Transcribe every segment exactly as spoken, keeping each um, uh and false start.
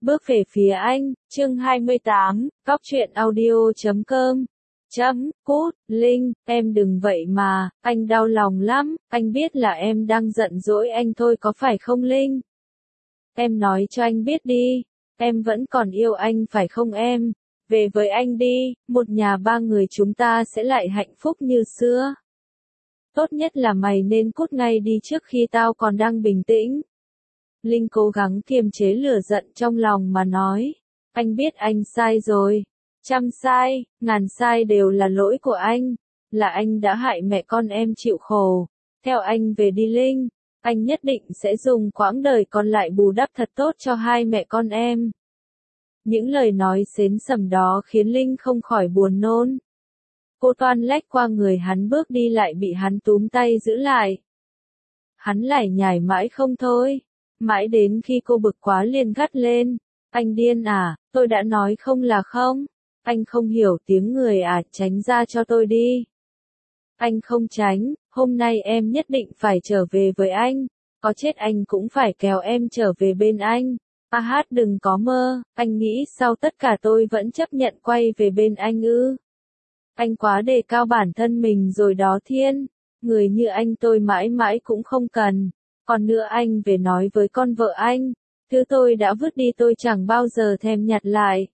Bước về phía anh, chương hai mươi tám, góc truyện audio chấm com. Chấm, cút, Linh, em đừng vậy mà, anh đau lòng lắm, anh biết là em đang giận dỗi anh thôi có phải không Linh? Em nói cho anh biết đi, em vẫn còn yêu anh phải không em? Về với anh đi, một nhà ba người chúng ta sẽ lại hạnh phúc như xưa. Tốt nhất là mày nên cút ngay đi trước khi tao còn đang bình tĩnh. Linh cố gắng kiềm chế lửa giận trong lòng mà nói, anh biết anh sai rồi, trăm sai, ngàn sai đều là lỗi của anh, là anh đã hại mẹ con em chịu khổ, theo anh về đi Linh, anh nhất định sẽ dùng quãng đời còn lại bù đắp thật tốt cho hai mẹ con em. Những lời nói xến xầm đó khiến Linh không khỏi buồn nôn. Cô toan lách qua người hắn bước đi lại bị hắn túm tay giữ lại. Hắn lải nhải mãi không thôi. Mãi đến khi cô bực quá liền gắt lên, anh điên à, tôi đã nói không là không, anh không hiểu tiếng người à, tránh ra cho tôi đi. Anh không tránh, hôm nay em nhất định phải trở về với anh, có chết anh cũng phải kéo em trở về bên anh. A hát đừng có mơ, anh nghĩ sau tất cả tôi vẫn chấp nhận quay về bên anh ư. Anh quá đề cao bản thân mình rồi đó Thiên, người như anh tôi mãi mãi cũng không cần. Còn nữa anh về nói với con vợ anh, thứ tôi đã vứt đi tôi chẳng bao giờ thèm nhặt lại.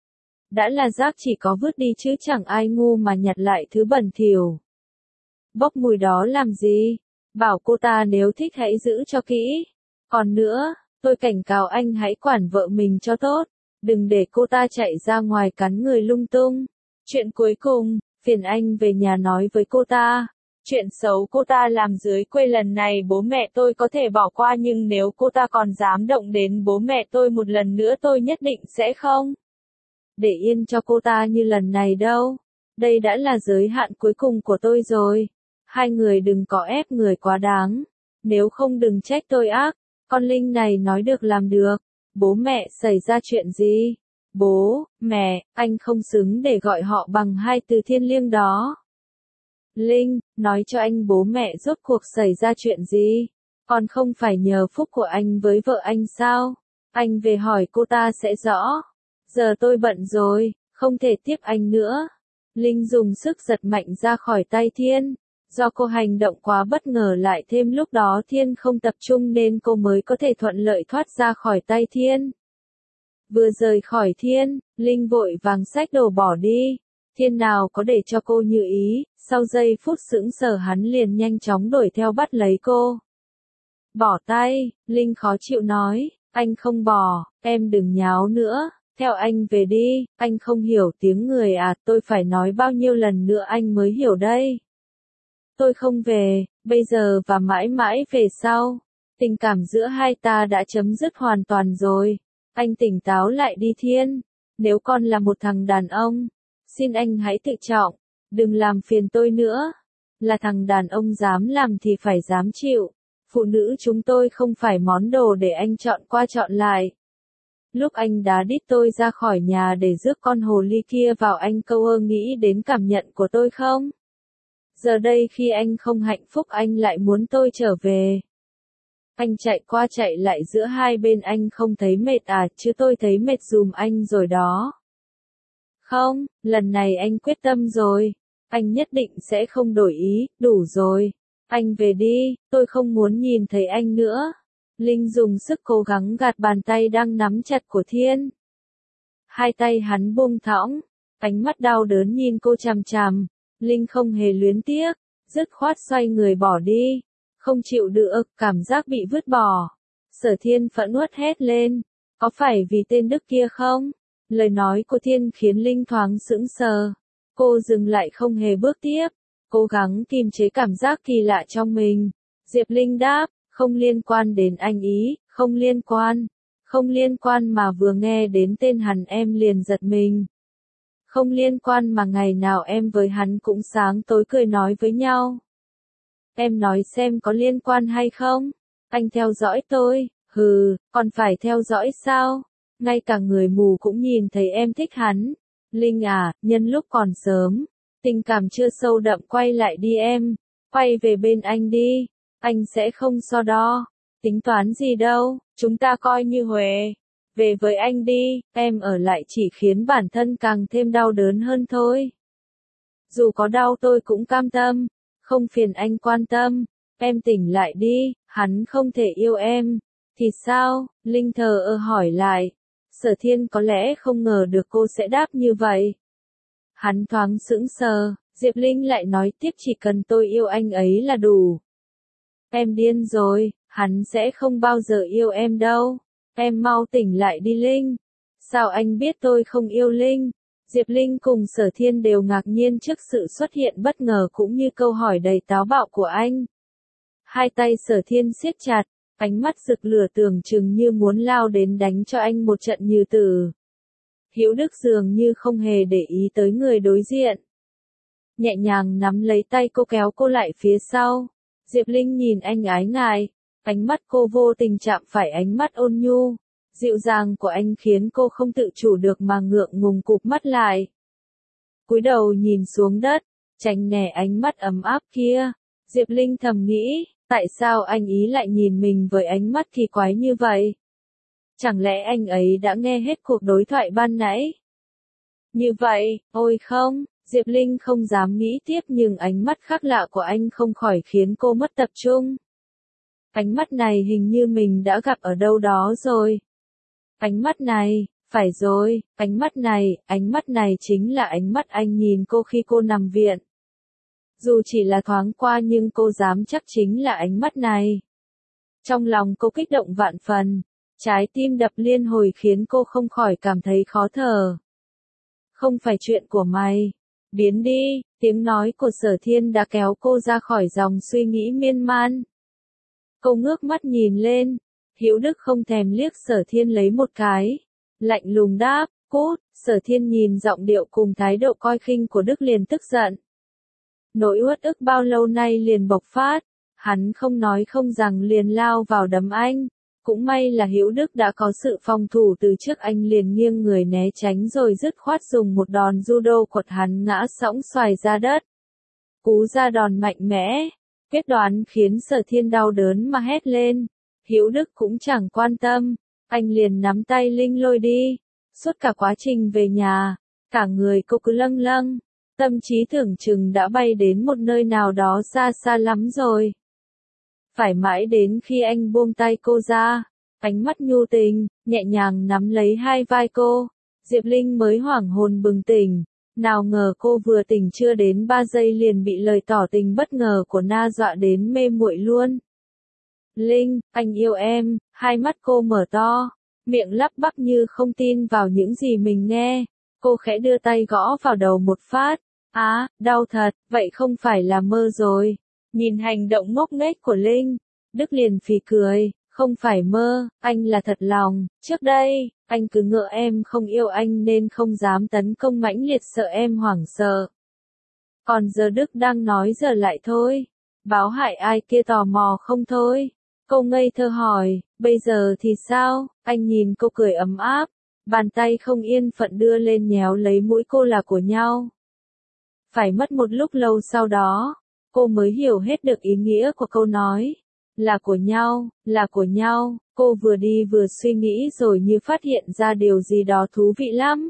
Đã là rác chỉ có vứt đi chứ chẳng ai ngu mà nhặt lại thứ bẩn thỉu. Bốc mùi đó làm gì? Bảo cô ta nếu thích hãy giữ cho kỹ. Còn nữa, tôi cảnh cáo anh hãy quản vợ mình cho tốt, đừng để cô ta chạy ra ngoài cắn người lung tung. Chuyện cuối cùng, phiền anh về nhà nói với cô ta. Chuyện xấu cô ta làm dưới quê lần này bố mẹ tôi có thể bỏ qua nhưng nếu cô ta còn dám động đến bố mẹ tôi một lần nữa tôi nhất định sẽ không để yên cho cô ta như lần này đâu. Đây đã là giới hạn cuối cùng của tôi rồi. Hai người đừng có ép người quá đáng. Nếu không đừng trách tôi ác. Con Linh này nói được làm được. Bố mẹ xảy ra chuyện gì? Bố, mẹ, anh không xứng để gọi họ bằng hai từ thiêng liêng đó. Linh, nói cho anh bố mẹ rốt cuộc xảy ra chuyện gì? Còn không phải nhờ phúc của anh với vợ anh sao? Anh về hỏi cô ta sẽ rõ. Giờ tôi bận rồi, không thể tiếp anh nữa. Linh dùng sức giật mạnh ra khỏi tay Thiên. Do cô hành động quá bất ngờ lại thêm lúc đó Thiên không tập trung nên cô mới có thể thuận lợi thoát ra khỏi tay Thiên. Vừa rời khỏi Thiên, Linh vội vàng xách đồ bỏ đi. Thiên nào có để cho cô như ý, sau giây phút sững sờ hắn liền nhanh chóng đuổi theo bắt lấy cô. Bỏ tay, Linh khó chịu nói, anh không bỏ, em đừng nháo nữa, theo anh về đi, anh không hiểu tiếng người à, tôi phải nói bao nhiêu lần nữa anh mới hiểu đây. Tôi không về, bây giờ và mãi mãi về sau, tình cảm giữa hai ta đã chấm dứt hoàn toàn rồi, anh tỉnh táo lại đi Thiên, nếu con là một thằng đàn ông. Xin anh hãy tự trọng, đừng làm phiền tôi nữa. Là thằng đàn ông dám làm thì phải dám chịu. Phụ nữ chúng tôi không phải món đồ để anh chọn qua chọn lại. Lúc anh đá đít tôi ra khỏi nhà để rước con hồ ly kia vào anh câu ơ nghĩ đến cảm nhận của tôi không? Giờ đây khi anh không hạnh phúc anh lại muốn tôi trở về. Anh chạy qua chạy lại giữa hai bên anh không thấy mệt à, chứ tôi thấy mệt dùm anh rồi đó. Không, lần này anh quyết tâm rồi. Anh nhất định sẽ không đổi ý, đủ rồi. Anh về đi, tôi không muốn nhìn thấy anh nữa. Linh dùng sức cố gắng gạt bàn tay đang nắm chặt của Thiên. Hai tay hắn buông thõng, ánh mắt đau đớn nhìn cô chằm chằm. Linh không hề luyến tiếc, dứt khoát xoay người bỏ đi. Không chịu được, cảm giác bị vứt bỏ. Sở Thiên phẫn uất hét lên. Có phải vì tên Đức kia không? Lời nói của Thiên khiến Linh thoáng sững sờ. Cô dừng lại không hề bước tiếp. Cố gắng kiềm chế cảm giác kỳ lạ trong mình. Diệp Linh đáp, không liên quan đến anh ý, không liên quan. Không liên quan mà vừa nghe đến tên hắn em liền giật mình. Không liên quan mà ngày nào em với hắn cũng sáng tối cười nói với nhau. Em nói xem có liên quan hay không? Anh theo dõi tôi, hừ, còn phải theo dõi sao? Ngay cả người mù cũng nhìn thấy em thích hắn. Linh à, nhân lúc còn sớm, tình cảm chưa sâu đậm quay lại đi em, quay về bên anh đi, anh sẽ không so đo, tính toán gì đâu, chúng ta coi như huề. Về với anh đi, em ở lại chỉ khiến bản thân càng thêm đau đớn hơn thôi. Dù có đau tôi cũng cam tâm, không phiền anh quan tâm. Em tỉnh lại đi, hắn không thể yêu em. Thì sao? Linh thờ ơ hỏi lại. Sở Thiên có lẽ không ngờ được cô sẽ đáp như vậy. Hắn thoáng sững sờ, Diệp Linh lại nói tiếp chỉ cần tôi yêu anh ấy là đủ. Em điên rồi, hắn sẽ không bao giờ yêu em đâu. Em mau tỉnh lại đi Linh. Sao anh biết tôi không yêu Linh? Diệp Linh cùng Sở Thiên đều ngạc nhiên trước sự xuất hiện bất ngờ cũng như câu hỏi đầy táo bạo của anh. Hai tay Sở Thiên siết chặt, ánh mắt rực lửa tưởng chừng như muốn lao đến đánh cho anh một trận như tử. Hữu Đức dường như không hề để ý tới người đối diện. Nhẹ nhàng nắm lấy tay cô kéo cô lại phía sau. Diệp Linh nhìn anh ái ngại, ánh mắt cô vô tình chạm phải ánh mắt ôn nhu, dịu dàng của anh khiến cô không tự chủ được mà ngượng ngùng cụp mắt lại. Cúi đầu nhìn xuống đất, tránh né ánh mắt ấm áp kia, Diệp Linh thầm nghĩ, tại sao anh ý lại nhìn mình với ánh mắt kỳ quái như vậy? Chẳng lẽ anh ấy đã nghe hết cuộc đối thoại ban nãy? Như vậy, ôi không, Diệp Linh không dám nghĩ tiếp nhưng ánh mắt khác lạ của anh không khỏi khiến cô mất tập trung. Ánh mắt này hình như mình đã gặp ở đâu đó rồi. Ánh mắt này, phải rồi, ánh mắt này, ánh mắt này chính là ánh mắt anh nhìn cô khi cô nằm viện. Dù chỉ là thoáng qua nhưng cô dám chắc chính là ánh mắt này. Trong lòng cô kích động vạn phần, trái tim đập liên hồi khiến cô không khỏi cảm thấy khó thở. Không phải chuyện của mày. Biến đi, tiếng nói của Sở Thiên đã kéo cô ra khỏi dòng suy nghĩ miên man. Cô ngước mắt nhìn lên, Hữu Đức không thèm liếc Sở Thiên lấy một cái. Lạnh lùng đáp, cút, Sở Thiên nhìn giọng điệu cùng thái độ coi khinh của Đức liền tức giận. Nỗi uất ức bao lâu nay liền bộc phát, hắn không nói không rằng liền lao vào đấm anh. Cũng may là Hữu Đức đã có sự phòng thủ từ trước anh liền nghiêng người né tránh rồi dứt khoát dùng một đòn judo quật hắn ngã sõng xoài ra đất. Cú ra đòn mạnh mẽ, quyết đoán khiến Sở Thiên đau đớn mà hét lên. Hữu Đức cũng chẳng quan tâm, anh liền nắm tay Linh lôi đi. Suốt cả quá trình về nhà, cả người cô cứ lâng lâng, tâm trí tưởng chừng đã bay đến một nơi nào đó xa xa lắm rồi. Phải mãi đến khi anh buông tay cô ra, ánh mắt nhu tình, nhẹ nhàng nắm lấy hai vai cô, Diệp Linh mới hoảng hồn bừng tỉnh. Nào ngờ cô vừa tỉnh chưa đến ba giây liền bị lời tỏ tình bất ngờ của Na dọa đến mê muội luôn. Linh, anh yêu em, hai mắt cô mở to, miệng lắp bắp như không tin vào những gì mình nghe. Cô khẽ đưa tay gõ vào đầu một phát. Á, à, đau thật, vậy không phải là mơ rồi. Nhìn hành động ngốc nghếch của Linh, Đức liền phì cười, không phải mơ, anh là thật lòng. Trước đây, anh cứ ngỡ em không yêu anh nên không dám tấn công mãnh liệt sợ em hoảng sợ. Còn giờ Đức đang nói giờ lại thôi. Báo hại ai kia tò mò không thôi. Cô ngây thơ hỏi, bây giờ thì sao? Anh nhìn cô cười ấm áp, bàn tay không yên phận đưa lên nhéo lấy mũi cô là của nhau. Phải mất một lúc lâu sau đó, cô mới hiểu hết được ý nghĩa của câu nói. Là của nhau, là của nhau, cô vừa đi vừa suy nghĩ rồi như phát hiện ra điều gì đó thú vị lắm.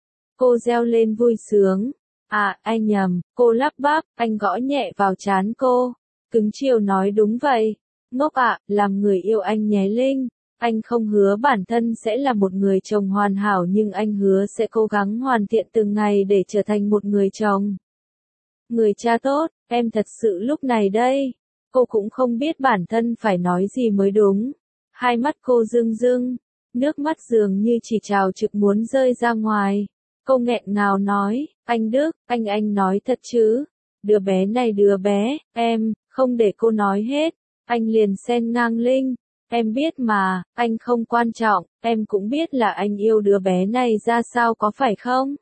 Cô reo lên vui sướng. À, anh nhầm, cô lắp bắp, anh gõ nhẹ vào trán cô. Cứng chiều nói đúng vậy. Ngốc ạ, à, làm người yêu anh nhé Linh. Anh không hứa bản thân sẽ là một người chồng hoàn hảo nhưng anh hứa sẽ cố gắng hoàn thiện từng ngày để trở thành một người chồng. Người cha tốt, em thật sự lúc này đây. Cô cũng không biết bản thân phải nói gì mới đúng. Hai mắt cô rưng rưng, nước mắt dường như chỉ trào trực muốn rơi ra ngoài. Cô nghẹn ngào nói, anh Đức, anh anh nói thật chứ. Đứa bé này đứa bé, em, không để cô nói hết. Anh liền xen ngang Linh. Em biết mà, anh không quan trọng, em cũng biết là anh yêu đứa bé này ra sao có phải không?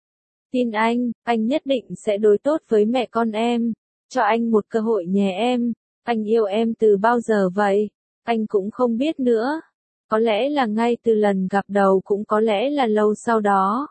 Tin anh, anh nhất định sẽ đối tốt với mẹ con em. Cho anh một cơ hội nhé em. Anh yêu em từ bao giờ vậy? Anh cũng không biết nữa. Có lẽ là ngay từ lần gặp đầu cũng có lẽ là lâu sau đó.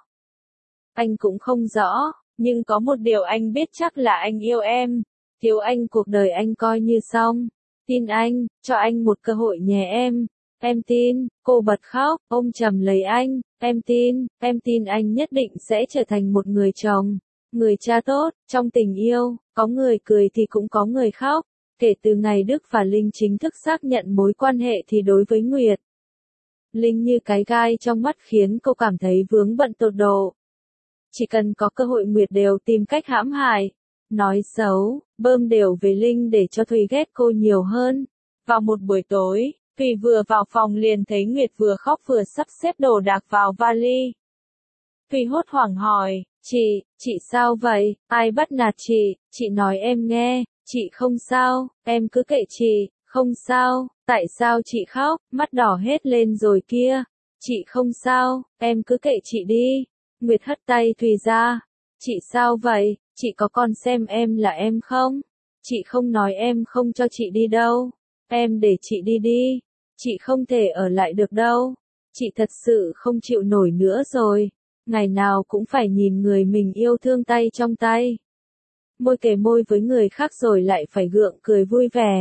Anh cũng không rõ, nhưng có một điều anh biết chắc là anh yêu em. Thiếu anh cuộc đời anh coi như xong. Tin anh, cho anh một cơ hội nhé em. em tin, cô bật khóc, ôm chầm lấy anh, em tin, em tin anh nhất định sẽ trở thành một người chồng, người cha tốt, trong tình yêu, có người cười thì cũng có người khóc. Kể từ ngày Đức và Linh chính thức xác nhận mối quan hệ thì đối với Nguyệt, Linh như cái gai trong mắt khiến cô cảm thấy vướng bận tột độ. Chỉ cần có cơ hội Nguyệt đều tìm cách hãm hại, nói xấu, bơm đều về Linh để cho Thùy ghét cô nhiều hơn. Vào một buổi tối, Thùy vừa vào phòng liền thấy Nguyệt vừa khóc vừa sắp xếp đồ đạc vào vali. Thùy hốt hoảng hỏi, chị, chị sao vậy, ai bắt nạt chị, chị nói em nghe, chị không sao, em cứ kệ chị, không sao, tại sao chị khóc, mắt đỏ hết lên rồi kia, chị không sao, em cứ kệ chị đi. Nguyệt hất tay Thùy ra, chị sao vậy, chị có còn xem em là em không? Chị không nói em không cho chị đi đâu, em để chị đi đi, chị không thể ở lại được đâu, chị thật sự không chịu nổi nữa rồi, ngày nào cũng phải nhìn người mình yêu thương tay trong tay. Môi kề môi với người khác rồi lại phải gượng cười vui vẻ.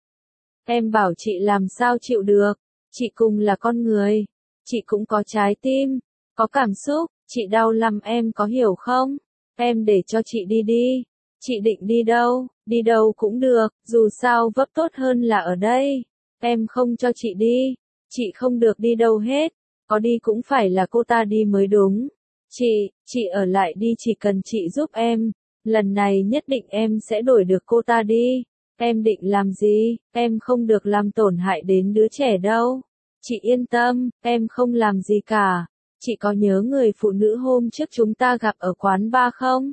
Em bảo chị làm sao chịu được, chị cùng là con người, chị cũng có trái tim, có cảm xúc, chị đau lắm em có hiểu không? Em để cho chị đi đi, chị định đi đâu, đi đâu cũng được, dù sao vấp tốt hơn là ở đây. Em không cho chị đi, chị không được đi đâu hết, có đi cũng phải là cô ta đi mới đúng. Chị, chị ở lại đi chỉ cần chị giúp em, lần này nhất định em sẽ đuổi được cô ta đi. Em định làm gì, em không được làm tổn hại đến đứa trẻ đâu. Chị yên tâm, em không làm gì cả. Chị có nhớ người phụ nữ hôm trước chúng ta gặp ở quán bar không?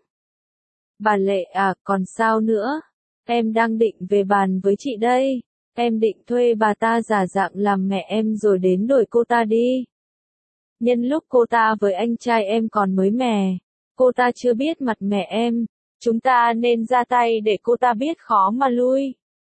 Bà Lệ à, còn sao nữa? Em đang định về bàn với chị đây. Em định thuê bà ta giả dạng làm mẹ em rồi đến đuổi cô ta đi. Nhân lúc cô ta với anh trai em còn mới mẻ, cô ta chưa biết mặt mẹ em, chúng ta nên ra tay để cô ta biết khó mà lui.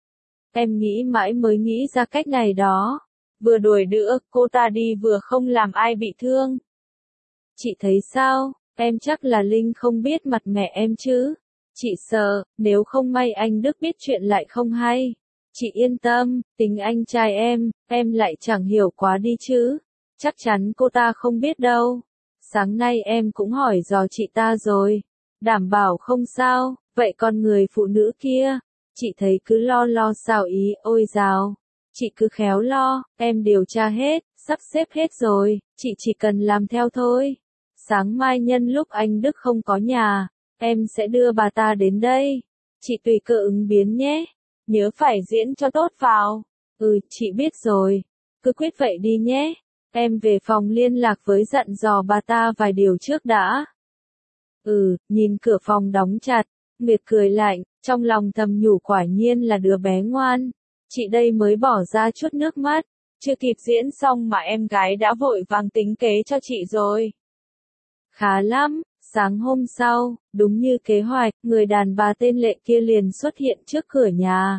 Em nghĩ mãi mới nghĩ ra cách này đó. Vừa đuổi đỡ cô ta đi vừa không làm ai bị thương. Chị thấy sao, em chắc là Linh không biết mặt mẹ em chứ. Chị sợ, nếu không may anh Đức biết chuyện lại không hay. Chị yên tâm, tính anh trai em, em lại chẳng hiểu quá đi chứ. Chắc chắn cô ta không biết đâu. Sáng nay em cũng hỏi dò chị ta rồi. Đảm bảo không sao, vậy còn người phụ nữ kia? Chị thấy cứ lo lo xào ý, ôi dào. Chị cứ khéo lo, em điều tra hết, sắp xếp hết rồi, chị chỉ cần làm theo thôi. Sáng mai nhân lúc anh Đức không có nhà, em sẽ đưa bà ta đến đây. Chị tùy cơ ứng biến nhé. Nhớ phải diễn cho tốt vào. Ừ, chị biết rồi. Cứ quyết vậy đi nhé. Em về phòng liên lạc với dặn dò bà ta vài điều trước đã. Ừ, nhìn cửa phòng đóng chặt, Nguyệt cười lạnh, trong lòng thầm nhủ quả nhiên là đứa bé ngoan. Chị đây mới bỏ ra chút nước mắt, chưa kịp diễn xong mà em gái đã vội vàng tính kế cho chị rồi. Khá lắm, sáng hôm sau, đúng như kế hoạch, người đàn bà tên Lệ kia liền xuất hiện trước cửa nhà.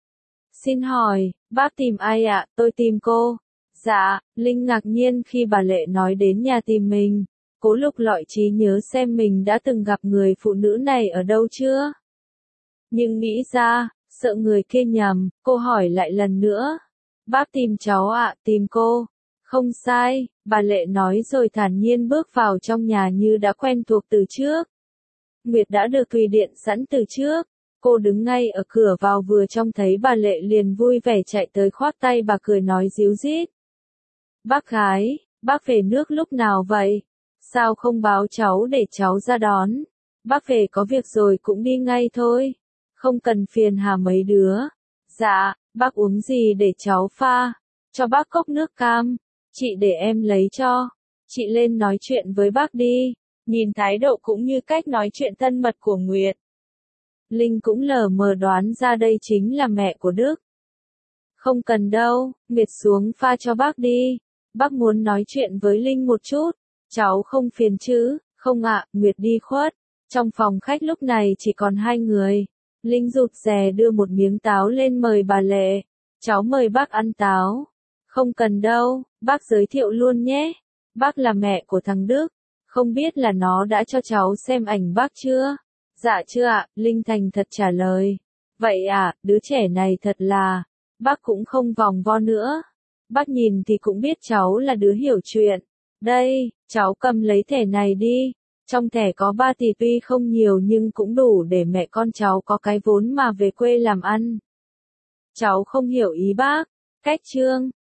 Xin hỏi, bác tìm ai ạ? Tôi tìm cô. Dạ, Linh ngạc nhiên khi bà Lệ nói đến nhà tìm mình. Cố lục lọi trí nhớ xem mình đã từng gặp người phụ nữ này ở đâu chưa. Nhưng nghĩ ra, sợ người kia nhầm, cô hỏi lại lần nữa. Bác tìm cháu ạ, tìm cô. Không sai, bà Lệ nói rồi thản nhiên bước vào trong nhà như đã quen thuộc từ trước. Nguyệt đã được Thùy điện sẵn từ trước. Cô đứng ngay ở cửa vào vừa trông thấy bà Lệ liền vui vẻ chạy tới khoác tay bà cười nói díu dít. Bác gái, bác về nước lúc nào vậy? Sao không báo cháu để cháu ra đón? Bác về có việc rồi cũng đi ngay thôi. Không cần phiền hà mấy đứa. Dạ, bác uống gì để cháu pha? Cho bác cốc nước cam. Chị để em lấy cho. Chị lên nói chuyện với bác đi. Nhìn thái độ cũng như cách nói chuyện thân mật của Nguyệt, Linh cũng lờ mờ đoán ra đây chính là mẹ của Đức. Không cần đâu, Nguyệt xuống pha cho bác đi. Bác muốn nói chuyện với Linh một chút. Cháu không phiền chứ? Không ạ, Nguyệt đi khuất. Trong phòng khách lúc này chỉ còn hai người. Linh rụt rè đưa một miếng táo lên mời bà Lệ. Cháu mời bác ăn táo. Không cần đâu, bác giới thiệu luôn nhé. Bác là mẹ của thằng Đức. Không biết là nó đã cho cháu xem ảnh bác chưa? Dạ chưa ạ, Linh thành thật trả lời. Vậy à, đứa trẻ này thật là, bác cũng không vòng vo nữa. Bác nhìn thì cũng biết cháu là đứa hiểu chuyện. Đây, cháu cầm lấy thẻ này đi. Trong thẻ có ba tỷ tuy không nhiều nhưng cũng đủ để mẹ con cháu có cái vốn mà về quê làm ăn. Cháu không hiểu ý bác. Cách Trương